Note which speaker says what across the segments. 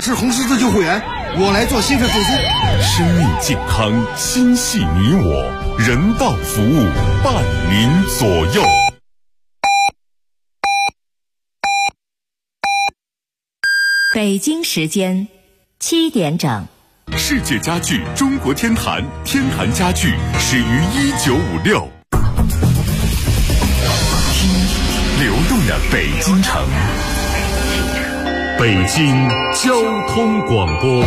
Speaker 1: 持红十字救护员，我来做心肺复苏。
Speaker 2: 生命健康，心系你我，人道服务，伴您左右。
Speaker 3: 北京时间7点整。
Speaker 2: 世界家具中国天坛，天坛家具始于1956。听流动的北京城，北京交通广播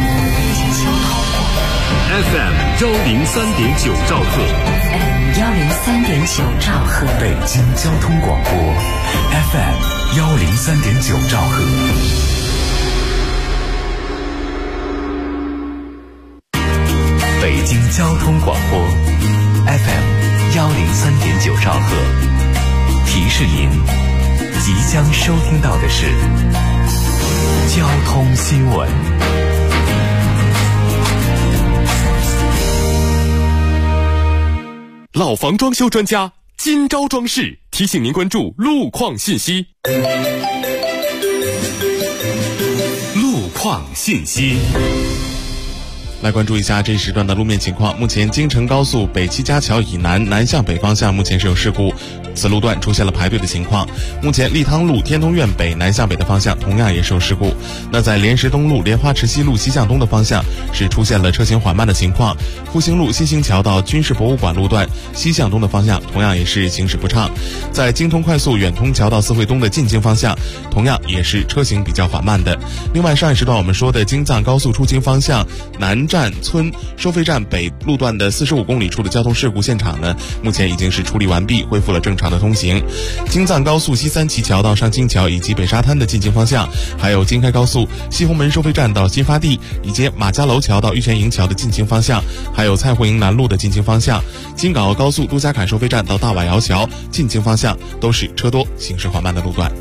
Speaker 2: FM 103.9兆赫
Speaker 3: 103.9兆赫，
Speaker 2: 北京交通广播 FM 103.9兆赫。北京交通广播 FM 103.9兆赫，提示您即将收听到的是交通新闻。老房装修专家金招装饰提醒您关注路况信息。路况信息。
Speaker 4: 来关注一下这一时段的路面情况。目前京承高速北七家桥以南南向北方向目前是有事故，此路段出现了排队的情况。目前立汤路天通苑北南向北的方向同样也是有事故。那在莲石东路莲花池西路西向东的方向是出现了车行缓慢的情况。复兴路新兴桥到军事博物馆路段西向东的方向同样也是行驶不畅。在京通快速远通桥到四惠东的进京方向同样也是车行比较缓慢的。另外上一时段我们说的京藏高速出京方向南站村收费站北路段的45公里处的交通事故现场呢，目前已经是处理完毕，恢复了正常的通行。京藏高速西三旗桥到上京桥以及北沙滩的进京方向，还有京开高速西红门收费站到新发地以及马家楼桥到玉泉营桥的进京方向，还有蔡湖营南路的进京方向，京港澳高速都家坎收费站到大瓦窑桥进京方向都是车多行驶缓慢的路段。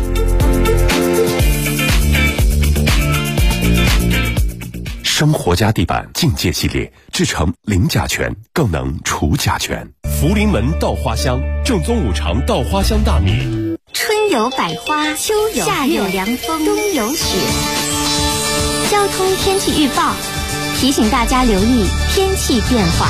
Speaker 2: 生活家地板境界系列制成零甲醛，更能除甲醛。福临门稻花香，正宗五常稻花香大米。
Speaker 5: 春有百花，秋有夏有凉风，冬有雪。交通天气预报提醒大家留意天气变化。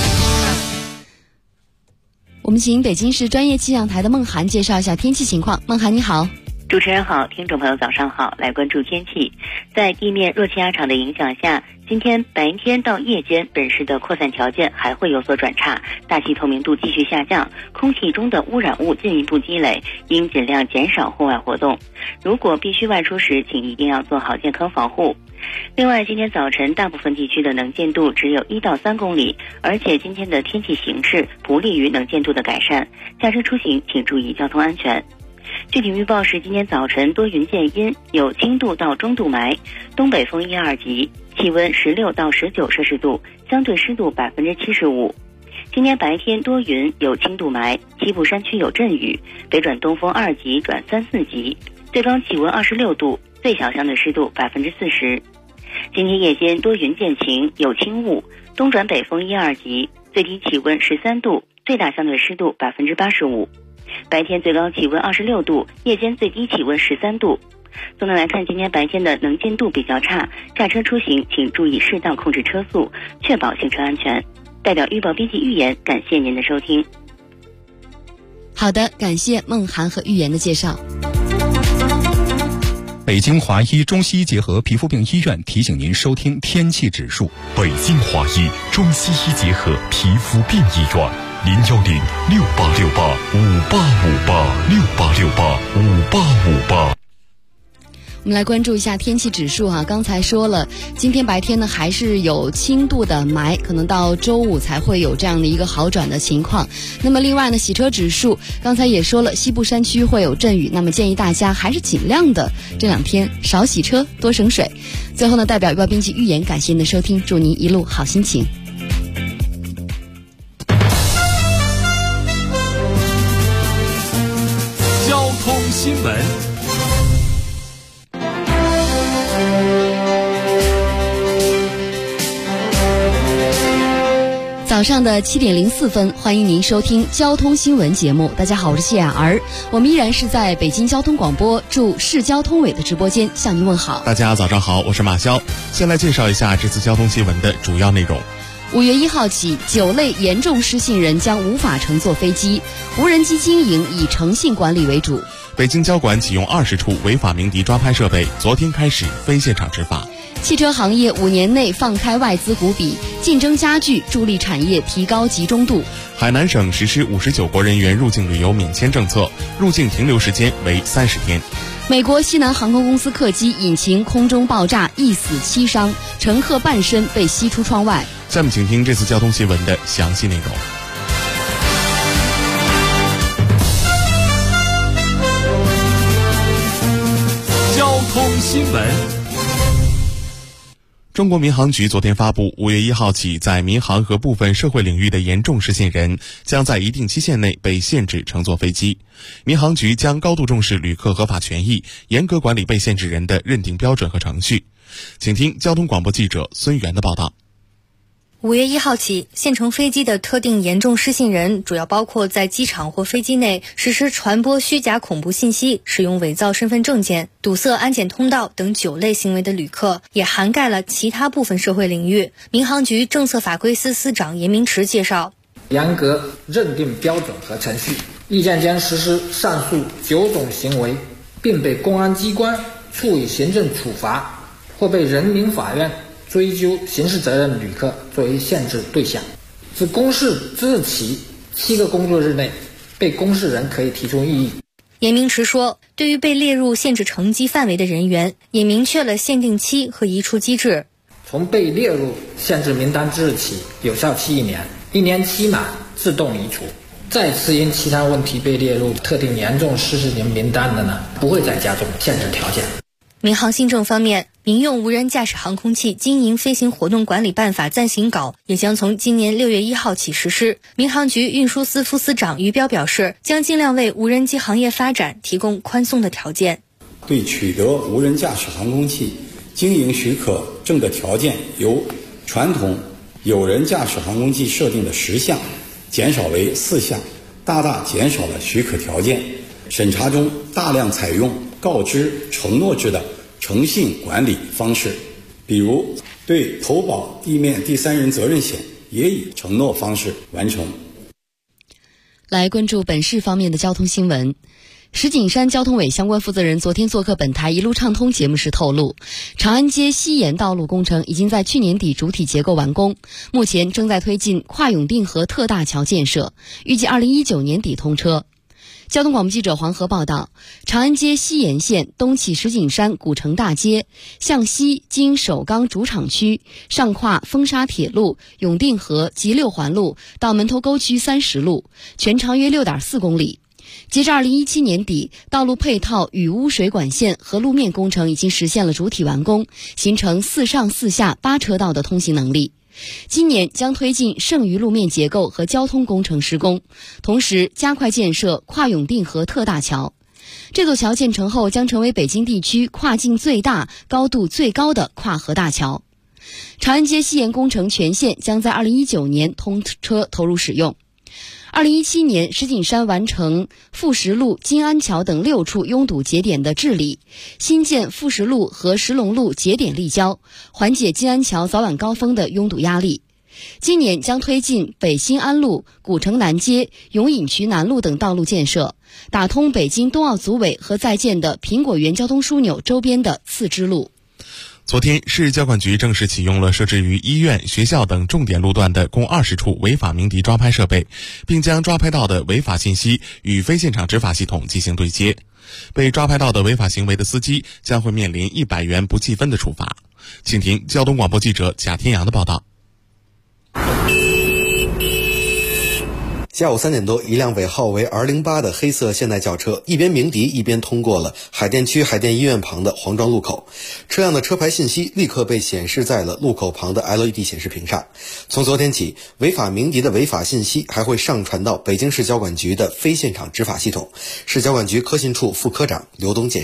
Speaker 6: 我们请北京市专业气象台的孟涵介绍一下天气情况。孟涵你好。
Speaker 7: 主持人好，听众朋友早上好，来关注天气。在地面弱气压场的影响下，今天白天到夜间本市的扩散条件还会有所转差，大气透明度继续下降，空气中的污染物进一步积累，应尽量减少户外活动。如果必须外出时，请一定要做好健康防护。另外，今天早晨大部分地区的能见度只有1到3公里，而且今天的天气形势不利于能见度的改善，驾车出行请注意交通安全。具体预报是今天早晨多云见阴，有轻度到中度霾，东北风1、2级，气温16到19摄氏度，相对湿度75%。今天白天多云，有轻度霾，西部山区有阵雨，北转东风2级转3、4级，最高气温26度，最小相对湿度40%。今天夜间多云见晴，有轻雾，东转北风1、2级，最低气温13度，最大相对湿度85%。白天最高气温26度，夜间最低气温13度。总的来看，今天白天的能见度比较差，驾车出行请注意适当控制车速，确保行车安全。代表预报编辑预言，感谢您的收听。
Speaker 6: 好的，感谢孟涵和预言的介绍。
Speaker 8: 北京华医中西医结合皮肤病医院提醒您收听天气指数。
Speaker 2: 北京华医中西医结合皮肤病医院，0106868585858，68685858。
Speaker 6: 我们来关注一下天气指数哈。刚才说了，今天白天呢还是有轻度的霾，可能到周五才会有这样的一个好转的情况。那么另外呢，洗车指数刚才也说了，西部山区会有阵雨，那么建议大家还是尽量的这2天少洗车，多省水。最后呢，代表预报编辑预言，感谢您的收听，祝您一路好心情。
Speaker 2: 交通新闻。
Speaker 6: 早早上的7点04分，欢迎您收听交通新闻节目。大家好，我是谢雅儿，我们依然是在北京交通广播驻市交通委的直播间向您问好。
Speaker 4: 大家早上好，我是马潇。先来介绍一下这次交通新闻的主要内容。
Speaker 6: 5月1号起，酒类严重失信人将无法乘坐飞机，无人机经营以诚信管理为主。
Speaker 4: 北京交管启用20处违法鸣笛抓拍设备，昨天开始非现场执法。
Speaker 6: 汽车行业5年内放开外资股比，竞争加剧，助力产业提高集中度。
Speaker 4: 海南省实施59国人员入境旅游免签政策，入境停留时间为30天。
Speaker 6: 美国西南航空公司客机引擎空中爆炸，1死7伤，乘客半身被吸出窗外。
Speaker 4: 下面请听这次交通新闻的详细内容。
Speaker 2: 交通新闻。
Speaker 4: 中国民航局昨天发布，5月1号起，在民航和部分社会领域的严重失信人将在一定期限内被限制乘坐飞机。民航局将高度重视旅客合法权益，严格管理被限制人的认定标准和程序。请听交通广播记者孙源的报道。
Speaker 9: 5月1号起，限乘飞机的特定严重失信人主要包括在机场或飞机内实施传播虚假恐怖信息、使用伪造身份证件、堵塞安检通道等9类行为的旅客，也涵盖了其他部分社会领域。民航局政策法规司司长严明池介绍，
Speaker 10: 严格认定标准和程序，意见间实施上述9种行为，并被公安机关处以行政处罚或被人民法院追究刑事责任旅客作为限制对象，自公示之日起7个工作日内，被公示人可以提出异议。
Speaker 9: 严明池说，对于被列入限制乘机范围的人员，也明确了限定期和移除机制。
Speaker 10: 从被列入限制名单之日起，有效期1年，1年期满自动移除。再次因其他问题被列入特定严重失事人名单的呢，不会再加重限制条件。
Speaker 9: 民航新政方面，民用无人驾驶航空器经营飞行活动管理办法暂行稿也将从今年6月1号起实施。民航局运输司副司长于彪表示，将尽量为无人机行业发展提供宽松的条件。
Speaker 11: 对取得无人驾驶航空器经营许可证的条件，由传统有人驾驶航空器设定的10项减少为4项，大大减少了许可条件。审查中大量采用告知承诺制的诚信管理方式，比如对投保地面第三人责任险也以承诺方式完成。
Speaker 6: 来关注本市方面的交通新闻。石景山交通委相关负责人昨天做客本台一路畅通节目时透露，长安街西延道路工程已经在去年底主体结构完工，目前正在推进跨永定河特大桥建设，预计2019年底通车。交通广播记者黄河报道，长安街西延线东起石景山古城大街，向西经首钢主厂区，上跨风沙铁路、永定河及6环路到门头沟区30路，全长约 6.4 公里。截至2017年底，道路配套与污水管线和路面工程已经实现了主体完工，形成4上4下8车道的通行能力。今年将推进剩余路面结构和交通工程施工，同时加快建设跨永定河特大桥。这座桥建成后将成为北京地区跨境最大、高度最高的跨河大桥。长安街西延工程全线将在2019年通车投入使用。2017年，石景山完成富石路、金安桥等6处拥堵节点的治理，新建富石路和石龙路节点立交，缓解金安桥早晚高峰的拥堵压力。今年将推进北新安路、古城南街、永隐渠南路等道路建设，打通北京冬奥组委和在建的苹果园交通枢纽周边的次支路。
Speaker 4: 昨天，市交管局正式启用了设置于医院、学校等重点路段的共20处违法鸣笛抓拍设备，并将抓拍到的违法信息与非现场执法系统进行对接。被抓拍到的违法行为的司机将会面临100元不计分的处罚。请听交通广播记者贾天阳的报道。
Speaker 12: 下午3点多，一辆尾号为208的黑色现代轿车一边鸣笛一边通过了海淀区海淀医院旁的黄庄路口，车辆的车牌信息立刻被显示在了路口旁的 LED 显示屏上。从昨天起，违法鸣笛的违法信息还会上传到北京市交管局的非现场执法系统。市交管局科信处副科长刘东介绍，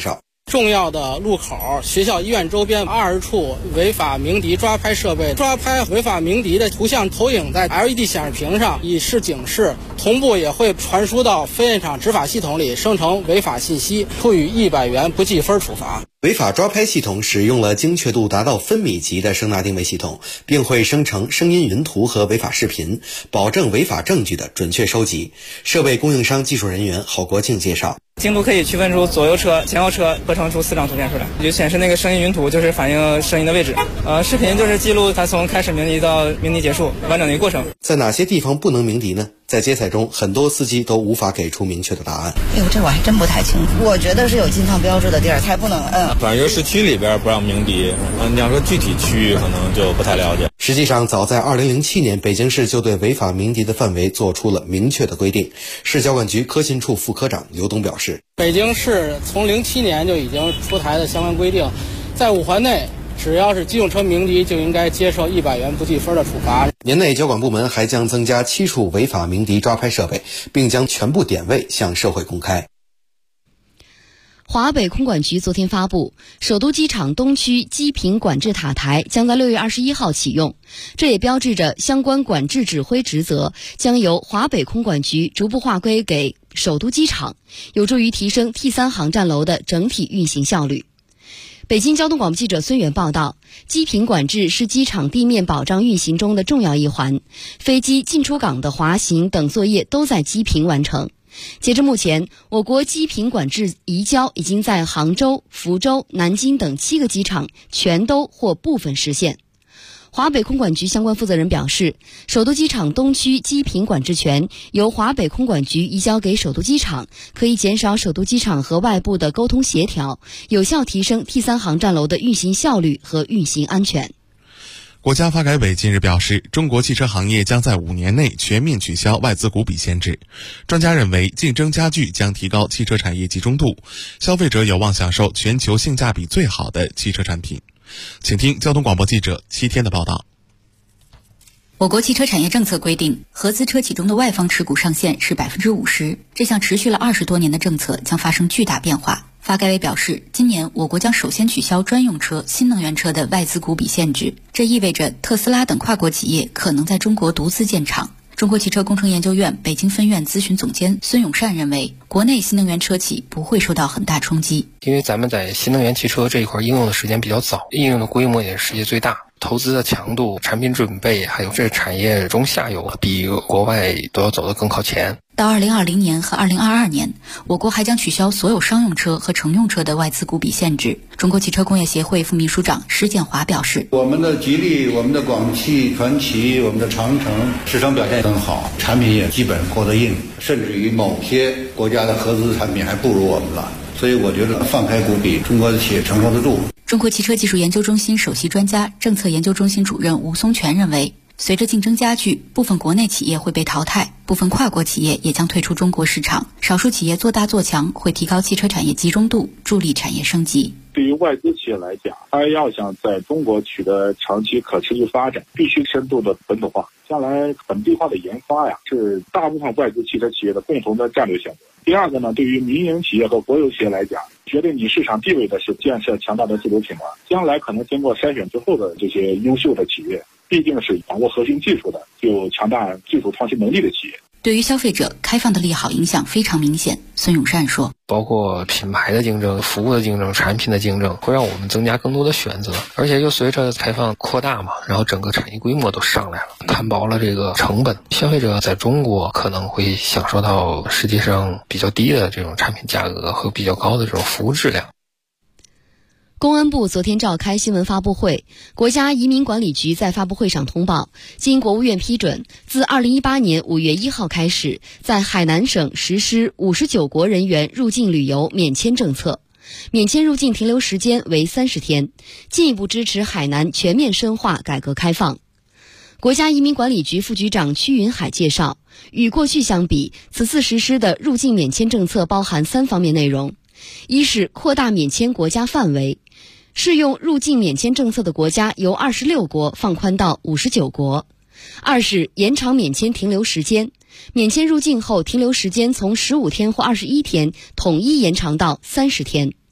Speaker 13: 重要的路口、学校、医院周边20处违法鸣笛抓拍设备，抓拍违法鸣笛的图像投影在 LED 显示屏上，以示警示，同步也会传输到非现场执法系统里，生成违法信息，处以100元不记分处罚。
Speaker 12: 违法抓拍系统使用了精确度达到分米级的声纳定位系统，并会生成声音云图和违法视频，保证违法证据的准确收集。设备供应商技术人员郝国庆介绍，
Speaker 14: 精度可以区分出左右车、前后车，合成出4张图片出来，就显示那个声音云图就是反映声音的位置，视频就是记录它从开始鸣笛到鸣笛结束完整的一个过程。
Speaker 12: 在哪些地方不能鸣笛呢？在接采中，很多司机都无法给出明确的答案。
Speaker 15: 这我还真不太清楚。我觉得是有禁放标志的地儿才不能摁。
Speaker 16: 反正市区里边不让鸣笛，你要说具体区域可能就不太了解。
Speaker 12: 实际上，早在2007年，北京市就对违法鸣笛的范围做出了明确的规定。市交管局科信处副科长刘东表示，
Speaker 13: 北京市从07年就已经出台的相关规定，在5环内只要是机动车鸣笛，就应该接受100元不记分的处罚。
Speaker 12: 年内交管部门还将增加7处违法鸣笛抓拍设备，并将全部点位向社会公开。
Speaker 6: 华北空管局昨天发布，首都机场东区机坪管制塔台将在6月21号启用，这也标志着相关管制指挥职责将由华北空管局逐步划归给首都机场，有助于提升 T3 航站楼的整体运行效率。北京交通广播记者孙源报道，机坪管制是机场地面保障运行中的重要一环，飞机进出港的滑行等作业都在机坪完成。截至目前，我国机坪管制移交已经在杭州、福州、南京等7个机场全都或部分实现。华北空管局相关负责人表示，首都机场东区机坪管制权由华北空管局移交给首都机场，可以减少首都机场和外部的沟通协调，有效提升 T3 航站楼的运行效率和运行安全。
Speaker 4: 国家发改委近日表示，中国汽车行业将在5年内全面取消外资股比限制。专家认为，竞争加剧将提高汽车产业集中度，消费者有望享受全球性价比最好的汽车产品。请听交通广播记者7天的报道。
Speaker 17: 我国汽车产业政策规定，合资车企中的外方持股上限是 50%， 这项持续了20多年的政策将发生巨大变化。发改委表示，今年我国将首先取消专用车、新能源车的外资股比限制，这意味着特斯拉等跨国企业可能在中国独资建厂。中国汽车工程研究院北京分院咨询总监孙永善认为，国内新能源车企不会受到很大冲击，
Speaker 18: 因为咱们在新能源汽车这一块应用的时间比较早，应用的规模也是世界最大，投资的强度、产品准备还有这产业中下游比国外都要走得更靠前。
Speaker 17: 到2020年和2022年，我国还将取消所有商用车和乘用车的外资股比限制。中国汽车工业协会副秘书长施建华表示，
Speaker 11: 我们的吉利、我们的广汽传祺、我们的长城市场表现很好，产品也基本过得硬，甚至于某些国家的合资产品还不如我们了。所以我觉得放开股比，中国的企业承受得住。
Speaker 17: 中国汽车技术研究中心首席专家、政策研究中心主任吴松全认为，随着竞争加剧，部分国内企业会被淘汰，部分跨国企业也将退出中国市场，少数企业做大做强，会提高汽车产业集中度，助力产业升级。
Speaker 19: 对于外资企业来讲，它要想在中国取得长期可持续发展，必须深度的本土化。将来本地化的研发是大部分外资汽车企业的共同的战略选择。第二个呢，对于民营企业和国有企业来讲，决定你市场地位的是建设强大的自主品牌。将来可能经过筛选之后的这些优秀的企业，必定是掌握核心技术的、具有强大技术创新能力的企业。
Speaker 17: 对于消费者，开放的利好影响非常明显。孙永善说，
Speaker 18: 包括品牌的竞争、服务的竞争、产品的竞争，会让我们增加更多的选择，而且又随着开放扩大嘛，然后整个产业规模都上来了，摊薄了这个成本，消费者在中国可能会享受到世界上比较低的这种产品价格和比较高的这种服务质量。
Speaker 6: 公安部昨天召开新闻发布会，国家移民管理局在发布会上通报，经国务院批准，自2018年5月1号开始，在海南省实施59国人员入境旅游免签政策，免签入境停留时间为30天，进一步支持海南全面深化改革开放。国家移民管理局副局长屈云海介绍，与过去相比，此次实施的入境免签政策包含3方面内容：一是扩大免签国家范围，适用入境免签政策的国家由26国放宽到59国；二是延长免签停留时间，免签入境后停留时间从15天或21天统一延长到30天；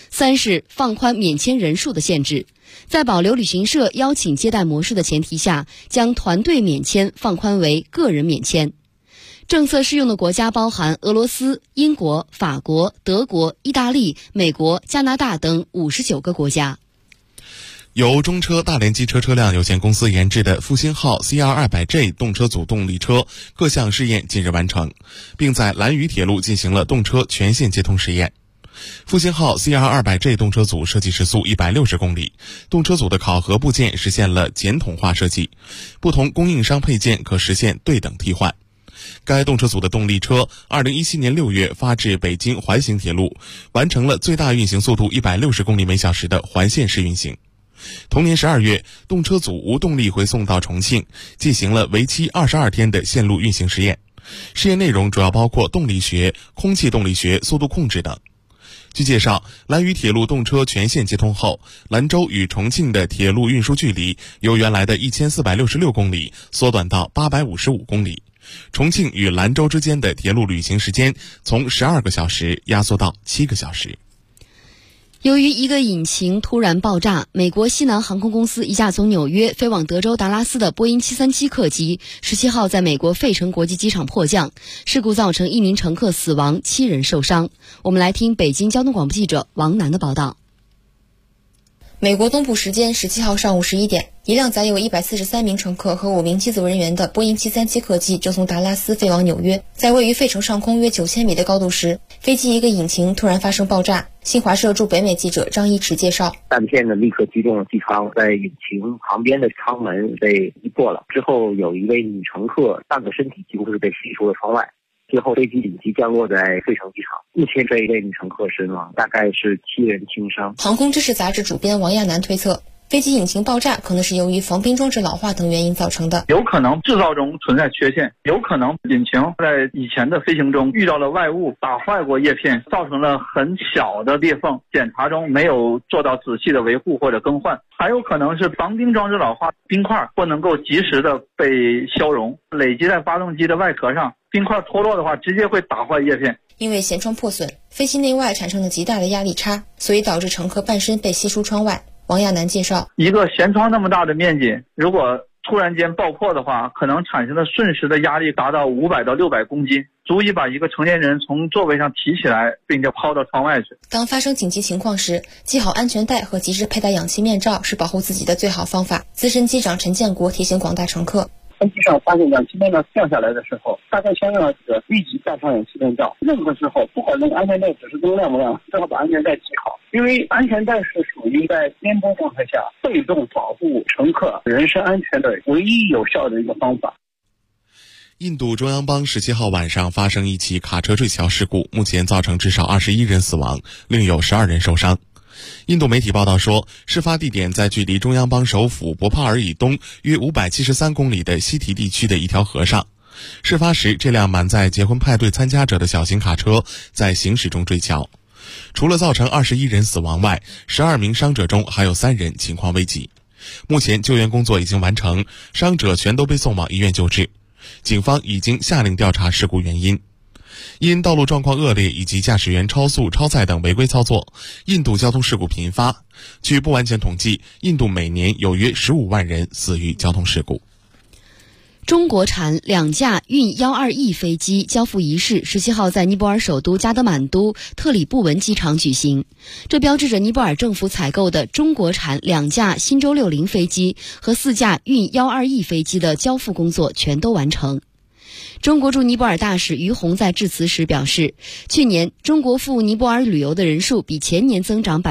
Speaker 6: 3是放宽免签人数的限制，在保留旅行社邀请接待模式的前提下，将团队免签放宽为个人免签。政策适用的国家包含俄罗斯、英国、法国、德国、意大利、美国、加拿大等59个国家。
Speaker 4: 由中车大连机车车辆有限公司研制的复兴号 CR200J 动车组动力车各项试验近日完成，并在兰渝铁路进行了动车全线接通实验。复兴号 CR200J 动车组设计时速160公里，动车组的考核部件实现了简统化设计，不同供应商配件可实现对等替换。该动车组的动力车2017年6月发至北京环形铁路，完成了最大运行速度160公里每小时的环线式运行。同年12月，动车组无动力回送到重庆，进行了为期22天的线路运行实验。试验内容主要包括动力学、空气动力学、速度控制等。据介绍，兰渝铁路动车全线接通后，兰州与重庆的铁路运输距离由原来的1466公里缩短到855公里，重庆与兰州之间的铁路旅行时间从12个小时压缩到7个小时。
Speaker 6: 由于一个引擎突然爆炸，美国西南航空公司一架从纽约飞往德州达拉斯的波音737客机17号在美国费城国际机场迫降，事故造成1名乘客死亡，7人受伤。我们来听北京交通广播记者王楠的报道。
Speaker 20: 美国东部时间17号上午11点，一辆载有143名乘客和5名机组人员的波音737客机就从达拉斯飞往纽约，在位于费城上空约9000米的高度时，飞机一个引擎突然发生爆炸。新华社驻北美记者张一驰介绍，
Speaker 21: 弹片呢立刻击中了机舱，在引擎旁边的舱门被击破了，之后有一位女乘客半个身体几乎是被飞出了窗外。最后飞机紧急降落在费城机场，目前这一位女乘客身亡，大概是7人轻伤。
Speaker 20: 航空知识杂志主编王亚楠推测，飞机引擎爆炸可能是由于防冰装置老化等原因造成的，
Speaker 22: 有可能制造中存在缺陷，有可能引擎在以前的飞行中遇到了外物，打坏过叶片，造成了很小的裂缝，检查中没有做到仔细的维护或者更换，还有可能是防冰装置老化，冰块不能够及时的被消融，累积在发动机的外壳上，冰块脱落的话直接会打坏叶片。
Speaker 20: 因为舷窗破损，飞机内外产生了极大的压力差，所以导致乘客半身被吸出窗外。王亚楠介绍，
Speaker 22: 一个舷窗那么大的面积，如果突然间爆破的话，可能产生的瞬时的压力达到500到600公斤，足以把一个成年人从座位上提起来，并且抛到窗外去。
Speaker 20: 当发生紧急情况时，系好安全带和及时佩戴氧气面罩是保护自己的最好方法。资深机长陈建国提醒广大乘客，
Speaker 23: 飞机上发现氧气面罩掉下来的时候，大家千万要立即戴上氧气面罩。任何时候，不管那个安全带指示灯亮不亮，最好把安全带系好，因为安全带是属于在颠簸状态下被动保护乘客人身安全的唯一有效的一个方法。
Speaker 4: 印度中央邦17号晚上发生一起卡车坠桥事故，目前造成至少21人死亡，另有12人受伤。印度媒体报道说，事发地点在距离中央邦首府博帕尔以东约573公里的西提地区的一条河上。事发时，这辆满载结婚派对参加者的小型卡车在行驶中坠桥。除了造成21人死亡外，12名伤者中还有3人情况危急。目前救援工作已经完成，伤者全都被送往医院救治。警方已经下令调查事故原因。因道路状况恶劣以及驾驶员超速、超载等违规操作，印度交通事故频发。据不完全统计，印度每年有约15万人死于交通事故。
Speaker 6: 中国产2架运12E飞机交付仪式17号在尼泊尔首都加德满都特里布文机场举行，这标志着尼泊尔政府采购的中国产2架新舟60飞机和4架运12E飞机的交付工作全都完成。中国驻尼泊尔大使于洪在致辞时表示，去年中国赴尼泊尔旅游的人数比前年增长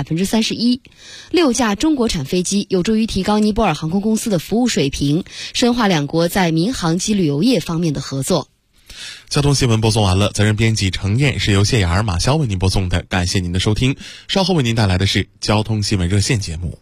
Speaker 6: 31%，6架中国产飞机有助于提高尼泊尔航空公司的服务水平，深化两国在民航及旅游业方面的合作。
Speaker 4: 交通新闻播送完了，责任编辑程燕，是由谢雅儿、马潇为您播送的，感谢您的收听。稍后为您带来的是交通新闻热线节目。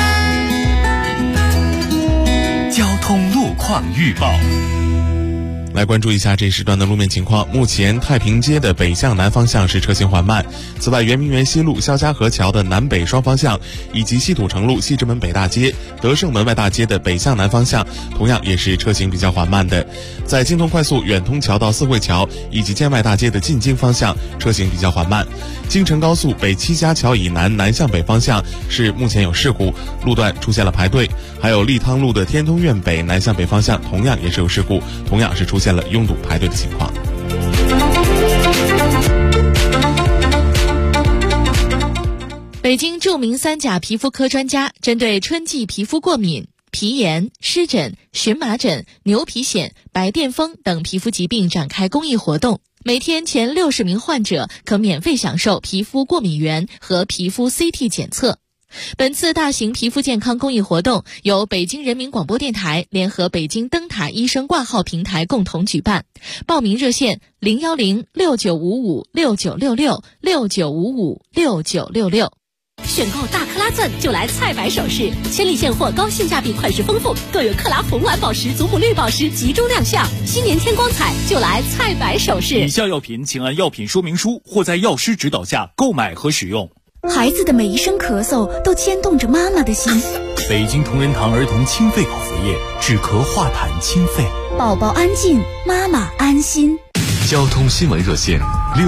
Speaker 2: 交通路况预报。
Speaker 4: 来关注一下这时段的路面情况。目前太平街的北向南方向是车行缓慢，此外圆明园西路肖家河桥的南北双方向，以及西土城路西直门北大街、德胜门外大街的北向南方向同样也是车行比较缓慢的。在京通快速远通桥到四惠桥以及建外大街的进京方向车行比较缓慢。京承高速北七家桥以南南向北方向是目前有事故，路段出现了排队。还有利汤路的天通苑北南向北方向同样也是有事故，同样是出现了拥堵排队的情况。
Speaker 1: 北京著名3甲皮肤科专家针对春季皮肤过敏、皮炎、湿疹、荨麻疹、牛皮癣、白癜风等皮肤疾病展开公益活动，每天前60名患者可免费享受皮肤过敏原和皮肤 CT 检测。本次大型皮肤健康公益活动由北京人民广播电台联合北京灯塔医生挂号平台共同举办，报名热线010-6955-6966，6955-6966。
Speaker 3: 选购大克拉钻就来菜百首饰，千里现货，高性价比，款式丰富，更有克拉红蓝宝石、祖母绿宝石集中亮相。新年添光彩，就来菜百首饰。
Speaker 5: 以下药品请按药品说明书或在药师指导下购买和使用。
Speaker 3: 孩子的每一声咳嗽都牵动着妈妈的心。
Speaker 5: 北京同仁堂儿童清肺口服液，止咳化痰清肺。
Speaker 3: 宝宝安静，妈妈安心。
Speaker 2: 交通新闻热线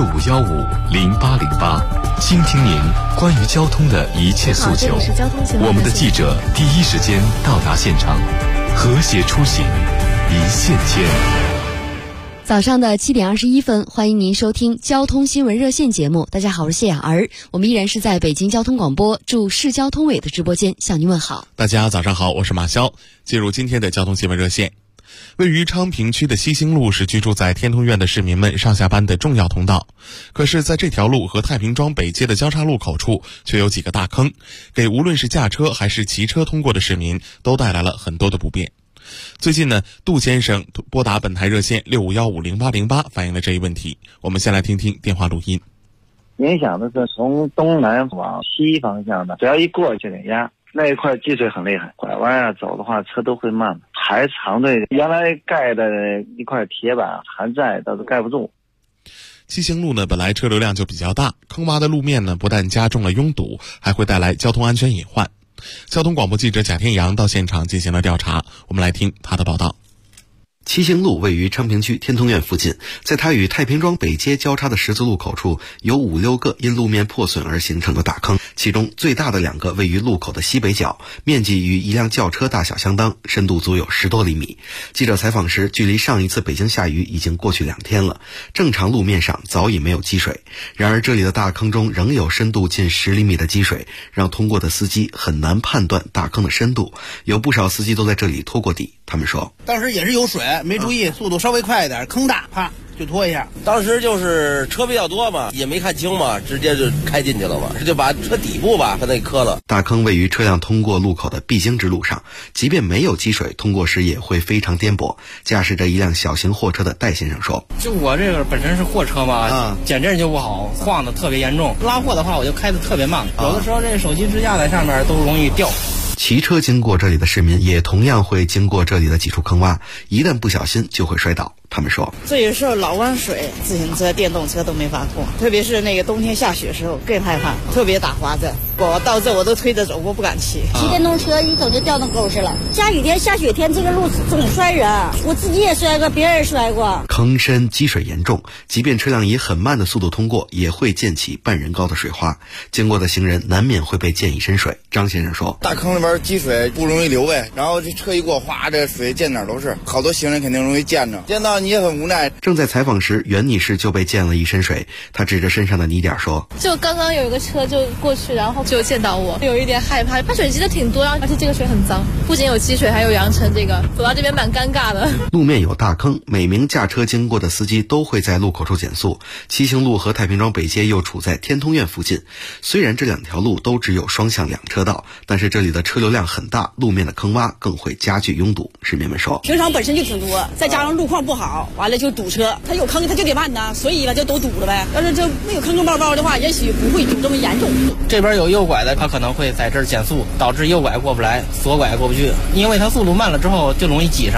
Speaker 2: 65150808，倾听您关于交通的一切诉求。我们的记者第一时间到达现场，和谐出行，一线牵。
Speaker 6: 早上的7点21分，欢迎您收听交通新闻热线节目。大家好，我是谢雅儿，我们依然是在北京交通广播驻市交通委的直播间向您问好。
Speaker 4: 大家早上好，我是马潇。进入今天的交通新闻热线。位于昌平区的西兴路是居住在天通苑的市民们上下班的重要通道，可是在这条路和太平庄北街的交叉路口处却有几个大坑，给无论是驾车还是骑车通过的市民都带来了很多的不便。最近呢，杜先生拨打本台热线65150808反映了这一问题，我们先来听听电话录音。
Speaker 24: 影响的是从东南往西方向的，只要一过就得压，那一块积水很厉害，拐弯啊走的话车都会慢，排长队。原来盖的一块铁板还在，但是盖不住。
Speaker 4: 西兴路呢，本来车流量就比较大，坑洼的路面呢，不但加重了拥堵，还会带来交通安全隐患。交通广播记者贾天阳到现场进行了调查，我们来听他的报道。
Speaker 12: 七星路位于昌平区天通苑附近，在它与太平庄北街交叉的十字路口处，有5、6个因路面破损而形成的大坑，其中最大的2个位于路口的西北角，面积与一辆轿车大小相当，深度足有10多厘米。记者采访时，距离上一次北京下雨已经过去2天了，正常路面上早已没有积水，然而这里的大坑中仍有深度近10厘米的积水，让通过的司机很难判断大坑的深度，有不少司机都在这里拖过底。他们说，
Speaker 25: 当时也是有水，没注意，速度稍微快一点，坑大，啪就拖一下。
Speaker 26: 当时就是车比较多嘛，也没看清嘛，直接就开进去了嘛，就把车底部吧把那磕了。
Speaker 12: 大坑位于车辆通过路口的必经之路上，即便没有积水，通过时也会非常颠簸。驾驶着一辆小型货车的戴先生说，
Speaker 27: 就我这个本身是货车嘛，减震就不好，晃得特别严重，拉货的话我就开得特别慢，有的时候这手机支架在上面都容易掉。
Speaker 12: 骑车经过这里的市民也同样会经过这里的几处坑洼，一旦不小心就会摔倒。他们说，
Speaker 15: 这有时候老弯水，自行车、电动车都没法过，特别是那个冬天下雪的时候更害怕，特别打滑子。我到这我都推着走，我不敢骑。
Speaker 28: 骑电动车一走就掉到沟去了。下雨天、下雪天，这个路总摔人，我自己也摔过，别人也摔过。
Speaker 12: 坑深积水严重，即便车辆以很慢的速度通过，也会溅起半人高的水花，经过的行人难免会被溅一身水。张先生说，
Speaker 29: 大坑里边积水不容易流呗，然后这车一过，哗，这水溅哪都是，好多行人肯定容易溅着，溅到你也很无奈。
Speaker 12: 正在采访时，袁女士就被溅了一身水，她指着身上的泥点说，
Speaker 30: 就刚刚有一个车就过去，然后就溅到我，有一点害怕，排水积的挺多，而且这个水很脏，不仅有积水还有扬尘，这个走到这边蛮尴尬的。
Speaker 12: 路面有大坑，每名驾车经过的司机都会在路口处减速。七星路和太平庄北街又处在天通苑附近，虽然这2条路都只有双向2车道，但是这里的车流量很大，路面的坑洼更会加剧拥堵。市民们说，
Speaker 28: 平常本身就挺多，再加上路况不好，完了就堵车，它有坑它就得慢呐，所以了就都堵了呗。要是就没有坑坑洼洼的话，也许不会堵这么严重。
Speaker 27: 这边有右拐的，他可能会在这儿减速，导致右拐过不来，左拐过不去，因为他速度慢了之后就容易挤上嘛。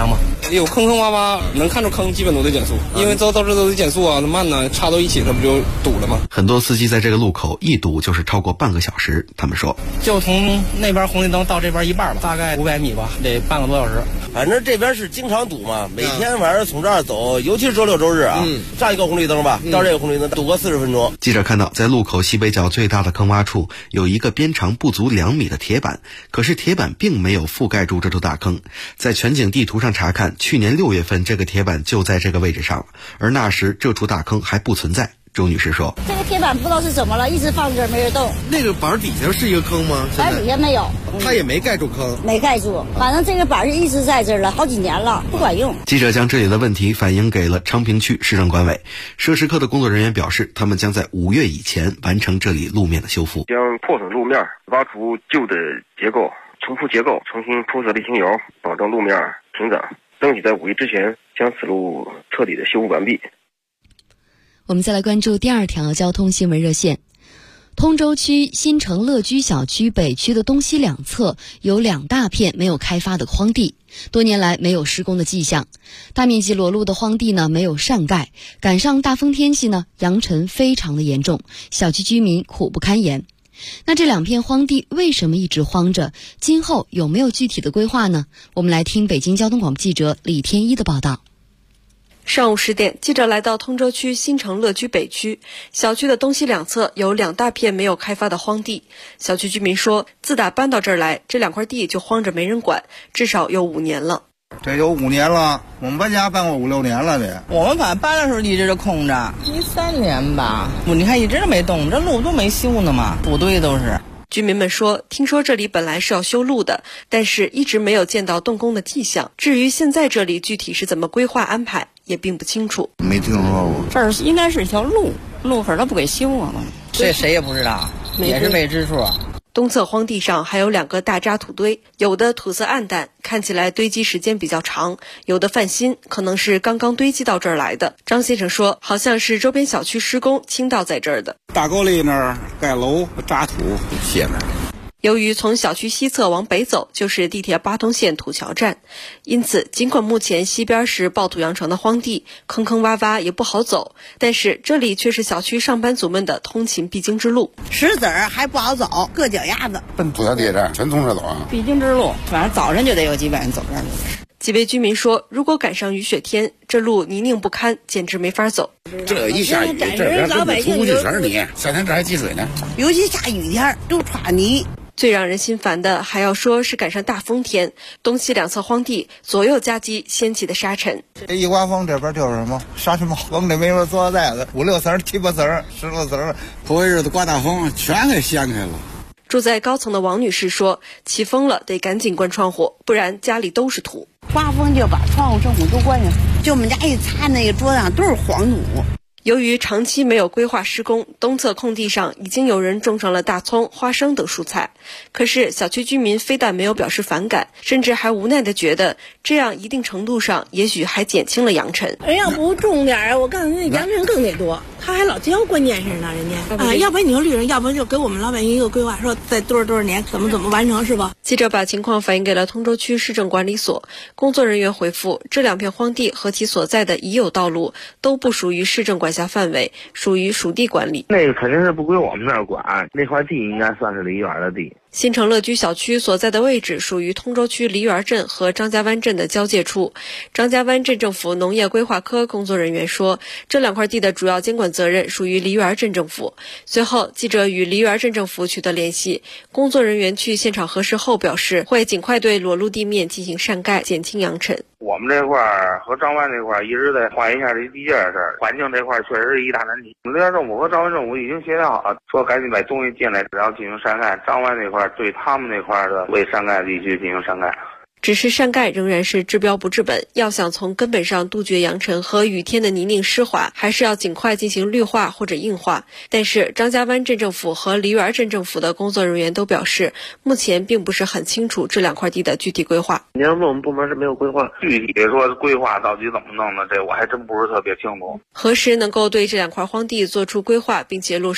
Speaker 27: 有坑坑洼洼，能看出坑，基本都得减速，因为都是都得减速啊，那慢呢插到一起，它不就堵了吗？
Speaker 12: 很多司机在这个路口一堵就是超过半个小时。他们说，
Speaker 27: 就从那边红绿灯到这边一半吧，大概500米吧，得半个多小时。
Speaker 26: 反正这边是经常堵嘛，每天晚上从这儿走，尤其是周六周日啊，上一个红绿灯吧，到这个红绿灯堵个40分钟。
Speaker 12: 记者看到，在路口西北角最大的坑洼处有一个边长不足2米的铁板，可是铁板并没有覆盖住这处大坑。在全景地图上查看，去年6月份这个铁板就在这个位置上，而那时这处大坑还不存在。周女士说，
Speaker 7: 这个铁板不知道是怎么了，一直放这儿没人动。
Speaker 8: 那个板底下是一个坑吗？
Speaker 7: 板底下没有，
Speaker 8: 它也没盖住坑，
Speaker 7: 没盖住。反正这个板是一直在这儿了，好几年了，不管用。
Speaker 12: 记者将这里的问题反映给了昌平区市政管委，涉事科的工作人员表示，他们将在5月以前完成这里路面的修复，
Speaker 9: 将破损路面挖除旧的结构，重铺结构，重新铺设沥青油，保证路面平整，争取在5月之前将此路彻底的修复完毕。
Speaker 6: 我们再来关注第2条交通新闻热线。通州区新城乐居小区北区的东西两侧有2大片没有开发的荒地，多年来没有施工的迹象。大面积裸露的荒地呢没有上盖，赶上大风天气呢，扬尘非常的严重，小区居民苦不堪言。那这2片荒地为什么一直荒着？今后有没有具体的规划呢？我们来听北京交通广播记者李天一的报道。
Speaker 10: 上午10点，记者来到通州区新城乐居北区，小区的东西两侧有2大片没有开发的荒地。小区居民说，自打搬到这儿来，这2块地就荒着没人管，至少有5年了。
Speaker 29: 这有5年了，我们搬家搬过5、6年了得。
Speaker 15: 我们反正搬的时候一直就空着，13年吧。你看一直都没动，这路都没修呢嘛，堵堆都是。
Speaker 10: 居民们说，听说这里本来是要修路的，但是一直没有见到动工的迹象。至于现在这里具体是怎么规划安排，也并不清楚。
Speaker 29: 没听说过。
Speaker 15: 这儿应该是一条路，路可是他不给修啊，这谁也不知道，也是未知数。
Speaker 10: 东侧荒地上还有2个大渣土堆，有的土色暗淡，看起来堆积时间比较长，有的泛新，可能是刚刚堆积到这儿来的。张先生说，好像是周边小区施工倾倒在这儿的。
Speaker 29: 大沟里那儿盖楼渣土卸那儿。
Speaker 10: 由于从小区西侧往北走就是地铁8通线土桥站，因此尽管目前西边是暴土扬成的荒地，坑坑洼洼也不好走，但是这里却是小区上班族们的通勤必经之路。
Speaker 15: 石子儿还不好走，硌脚丫子。
Speaker 29: 奔土桥地铁站全从这走啊，
Speaker 15: 必经之路，反正早晨就得有几百人走这儿。
Speaker 10: 几位居民说，如果赶上雨雪天，这路泥泞不堪，简直没法走。
Speaker 29: 这一下雨，这边根本出不去，全是泥。夏天这还积水呢，
Speaker 15: 尤其下雨天都歘泥。
Speaker 10: 最让人心烦的还要说是赶上大风天，东西2侧荒地左右夹击掀起的沙尘。
Speaker 29: 这一刮风，这边就是什么沙尘暴，我们这没说塑料袋子5、6层、7、8层、10多层，头一日子刮大风，全给掀开了。
Speaker 10: 住在高层的王女士说，起风了得赶紧关窗户，不然家里都是土。
Speaker 15: 刮风就把窗户、正户都关上，就我们家一擦那个桌子上都是黄土。
Speaker 10: 由于长期没有规划施工，东侧空地上已经有人种上了大葱、花生等蔬菜。可是小区居民非但没有表示反感，甚至还无奈地觉得，这样一定程度上也许还减轻了扬尘。
Speaker 7: 人要不种点，我告诉你，扬尘更得多。他还老挑关键是呢，人家啊，要不然你说绿人，要不然就给我们老百姓一个规划，说在多少年怎么完成，是吧？
Speaker 10: 记者把情况反映给了通州区市政管理所，工作人员回复，这2片荒地和其所在的已有道路都不属于市政管辖范围，属于属地管理。
Speaker 21: 那个肯定是不归我们那儿管，那块地应该算是梨园的地。
Speaker 10: 新城乐居小区所在的位置属于通州区梨园镇和张家湾镇的交界处。张家湾镇政府农业规划科工作人员说，这2块地的主要监管责任属于梨园镇政府。随后，记者与梨园镇政府取得联系，工作人员去现场核实后表示，会尽快对裸露地面进行上盖，减轻扬尘。
Speaker 21: 我们这块儿和张湾这块儿一直在换一下这地界的事儿，环境这块儿确实是一大难题。梨园政府和张湾政府已经协调好了，说赶紧把东西进来，然后进行上盖。张湾这块儿对他们那块儿的未上盖地区进行上盖。
Speaker 10: 只是上盖仍然是治标不治本，要想从根本上杜绝扬尘和雨天的泥泞湿滑，还是要尽快进行绿化或者硬化。但是张家湾镇政府和梨园镇政府的工作人员都表示，目前并不是很清楚这2块地的具体规划。
Speaker 21: 你要说我们部门是没有规划，具体说规划到底怎么弄的，这我还真不是特别清楚。
Speaker 10: 何时能够对这2块荒地做出规划，并且落实